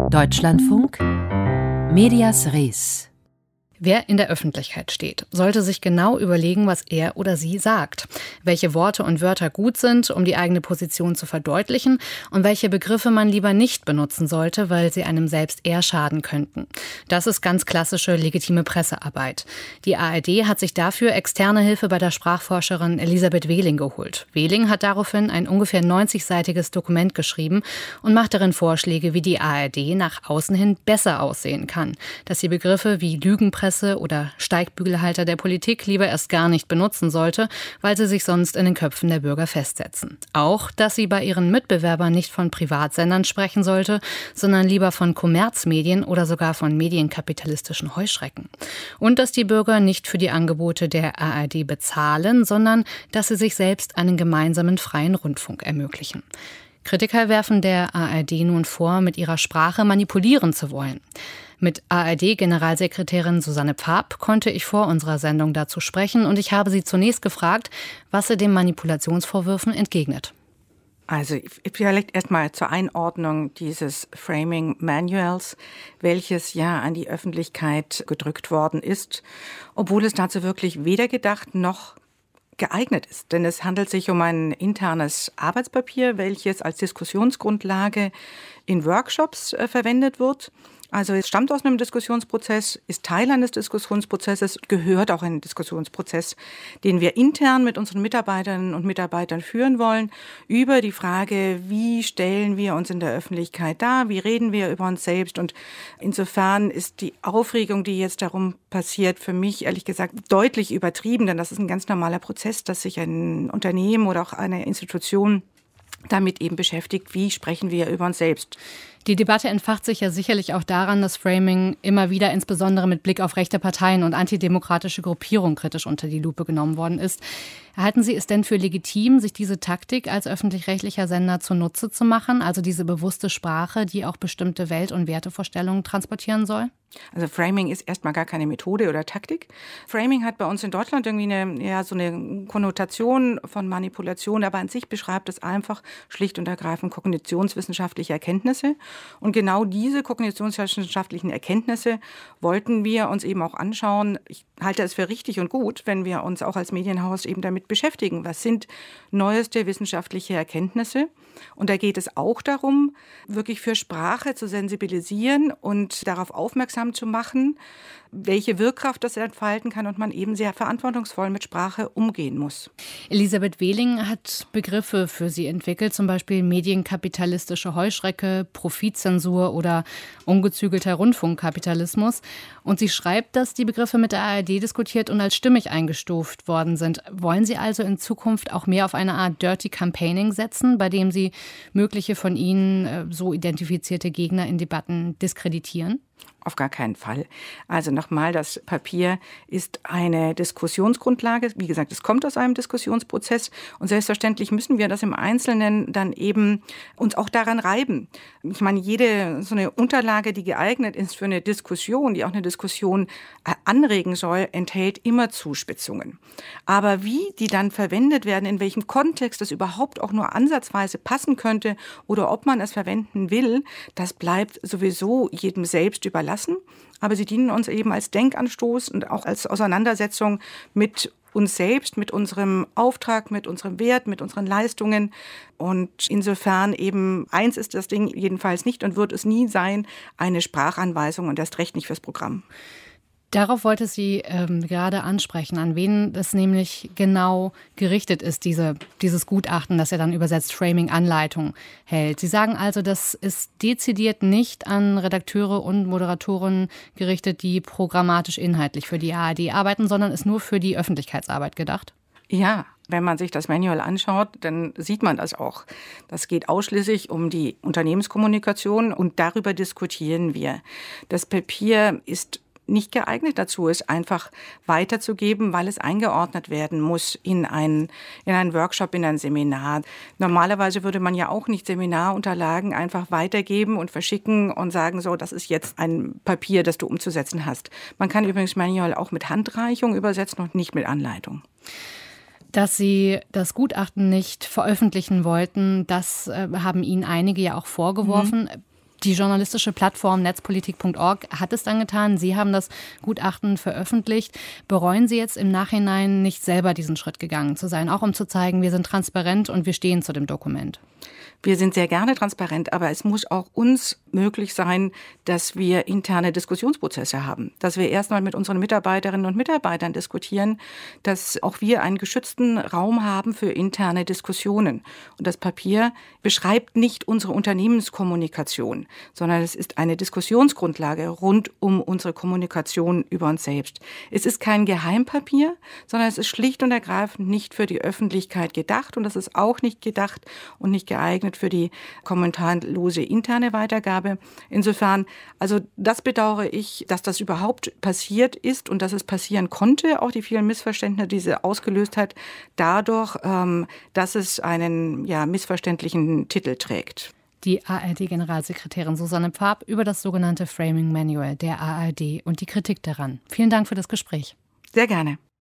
Deutschlandfunk Medias Res. Wer in der Öffentlichkeit steht, sollte sich genau überlegen, was er oder sie sagt. Welche Worte und Wörter gut sind, um die eigene Position zu verdeutlichen, und welche Begriffe man lieber nicht benutzen sollte, weil sie einem selbst eher schaden könnten. Das ist ganz klassische legitime Pressearbeit. Die ARD hat sich dafür externe Hilfe bei der Sprachforscherin Elisabeth Wehling geholt. Wehling hat daraufhin ein ungefähr 90-seitiges Dokument geschrieben und macht darin Vorschläge, wie die ARD nach außen hin besser aussehen kann. Dass sie Begriffe wie Lügenpresse oder Steigbügelhalter der Politik lieber erst gar nicht benutzen sollte, weil sie sich sonst in den Köpfen der Bürger festsetzen. Auch, dass sie bei ihren Mitbewerbern nicht von Privatsendern sprechen sollte, sondern lieber von Kommerzmedien oder sogar von medienkapitalistischen Heuschrecken. Und dass die Bürger nicht für die Angebote der ARD bezahlen, sondern dass sie sich selbst einen gemeinsamen freien Rundfunk ermöglichen. Kritiker werfen der ARD nun vor, mit ihrer Sprache manipulieren zu wollen. Mit ARD-Generalsekretärin Susanne Pfaab konnte ich vor unserer Sendung dazu sprechen und ich habe sie zunächst gefragt, was sie den Manipulationsvorwürfen entgegnet. Also vielleicht erstmal zur Einordnung dieses Framing Manuals, welches ja an die Öffentlichkeit gedrückt worden ist, obwohl es dazu wirklich weder gedacht noch geeignet ist. Denn es handelt sich um ein internes Arbeitspapier, welches als Diskussionsgrundlage in Workshops verwendet wird. Also es stammt aus einem Diskussionsprozess, ist Teil eines Diskussionsprozesses, gehört auch in den Diskussionsprozess, den wir intern mit unseren Mitarbeiterinnen und Mitarbeitern führen wollen, über die Frage, wie stellen wir uns in der Öffentlichkeit dar, wie reden wir über uns selbst. Und insofern ist die Aufregung, die jetzt darum passiert, für mich ehrlich gesagt deutlich übertrieben, denn das ist ein ganz normaler Prozess, dass sich ein Unternehmen oder auch eine Institution damit eben beschäftigt, wie sprechen wir über uns selbst. Die Debatte entfacht sich ja sicherlich auch daran, dass Framing immer wieder insbesondere mit Blick auf rechte Parteien und antidemokratische Gruppierungen kritisch unter die Lupe genommen worden ist. Halten Sie es denn für legitim, sich diese Taktik als öffentlich-rechtlicher Sender zunutze zu machen, also diese bewusste Sprache, die auch bestimmte Welt- und Wertevorstellungen transportieren soll? Also Framing ist erstmal gar keine Methode oder Taktik. Framing hat bei uns in Deutschland irgendwie so eine Konnotation von Manipulation, aber an sich beschreibt es einfach schlicht und ergreifend kognitionswissenschaftliche Erkenntnisse. Und genau diese kognitionswissenschaftlichen Erkenntnisse wollten wir uns eben auch anschauen. Ich halte es für richtig und gut, wenn wir uns auch als Medienhaus eben damit beschäftigen. Was sind neueste wissenschaftliche Erkenntnisse? Und da geht es auch darum, wirklich für Sprache zu sensibilisieren und darauf aufmerksam zu machen, welche Wirkkraft das entfalten kann und man eben sehr verantwortungsvoll mit Sprache umgehen muss. Elisabeth Wehling hat Begriffe für sie entwickelt, zum Beispiel medienkapitalistische Heuschrecke, Profitzensur oder ungezügelter Rundfunkkapitalismus. Und sie schreibt, dass die Begriffe mit der ARD diskutiert und als stimmig eingestuft worden sind. Wollen Sie also in Zukunft auch mehr auf eine Art Dirty Campaigning setzen, bei dem Sie mögliche von Ihnen so identifizierte Gegner in Debatten diskreditieren? Auf gar keinen Fall. Also nochmal, das Papier ist eine Diskussionsgrundlage. Wie gesagt, es kommt aus einem Diskussionsprozess und selbstverständlich müssen wir das im Einzelnen dann eben uns auch daran reiben. Ich meine, jede so eine Unterlage, die geeignet ist für eine Diskussion, die auch eine Diskussion anregen soll, enthält immer Zuspitzungen. Aber wie die dann verwendet werden, in welchem Kontext das überhaupt auch nur ansatzweise passen könnte oder ob man es verwenden will, das bleibt sowieso jedem selbst überlassen. Aber sie dienen uns eben als Denkanstoß und auch als Auseinandersetzung mit uns selbst, mit unserem Auftrag, mit unserem Wert, mit unseren Leistungen. Und insofern eben, eins ist das Ding jedenfalls nicht und wird es nie sein, eine Sprachanweisung und erst recht nicht fürs Programm. Darauf wollte sie gerade ansprechen, an wen das nämlich genau gerichtet ist, dieses Gutachten, das ja dann übersetzt Framing-Anleitung hält. Sie sagen also, das ist dezidiert nicht an Redakteure und Moderatoren gerichtet, die programmatisch inhaltlich für die ARD arbeiten, sondern ist nur für die Öffentlichkeitsarbeit gedacht? Ja, wenn man sich das Manual anschaut, dann sieht man das auch. Das geht ausschließlich um die Unternehmenskommunikation und darüber diskutieren wir. Das Papier ist nicht geeignet dazu, es einfach weiterzugeben, weil es eingeordnet werden muss in einen Workshop, in ein Seminar. Normalerweise würde man ja auch nicht Seminarunterlagen einfach weitergeben und verschicken und sagen, so, das ist jetzt ein Papier, das du umzusetzen hast. Man kann übrigens Manual auch mit Handreichung übersetzen und nicht mit Anleitung. Dass Sie das Gutachten nicht veröffentlichen wollten, das haben Ihnen einige ja auch vorgeworfen. Die journalistische Plattform netzpolitik.org hat es dann getan. Sie haben das Gutachten veröffentlicht. Bereuen Sie jetzt im Nachhinein nicht selber diesen Schritt gegangen zu sein, auch um zu zeigen, wir sind transparent und wir stehen zu dem Dokument? Wir sind sehr gerne transparent, aber es muss auch uns möglich sein, dass wir interne Diskussionsprozesse haben, dass wir erstmal mit unseren Mitarbeiterinnen und Mitarbeitern diskutieren, dass auch wir einen geschützten Raum haben für interne Diskussionen. Und das Papier beschreibt nicht unsere Unternehmenskommunikation, sondern es ist eine Diskussionsgrundlage rund um unsere Kommunikation über uns selbst. Es ist kein Geheimpapier, sondern es ist schlicht und ergreifend nicht für die Öffentlichkeit gedacht und das ist auch nicht gedacht und nicht geeignet für die kommentarlose interne Weitergabe. Insofern, also das bedauere ich, dass das überhaupt passiert ist und dass es passieren konnte, auch die vielen Missverständnisse, die sie ausgelöst hat, dadurch, dass es einen missverständlichen Titel trägt. Die ARD-Generalsekretärin Susanne Pfaab über das sogenannte Framing Manual der ARD und die Kritik daran. Vielen Dank für das Gespräch. Sehr gerne.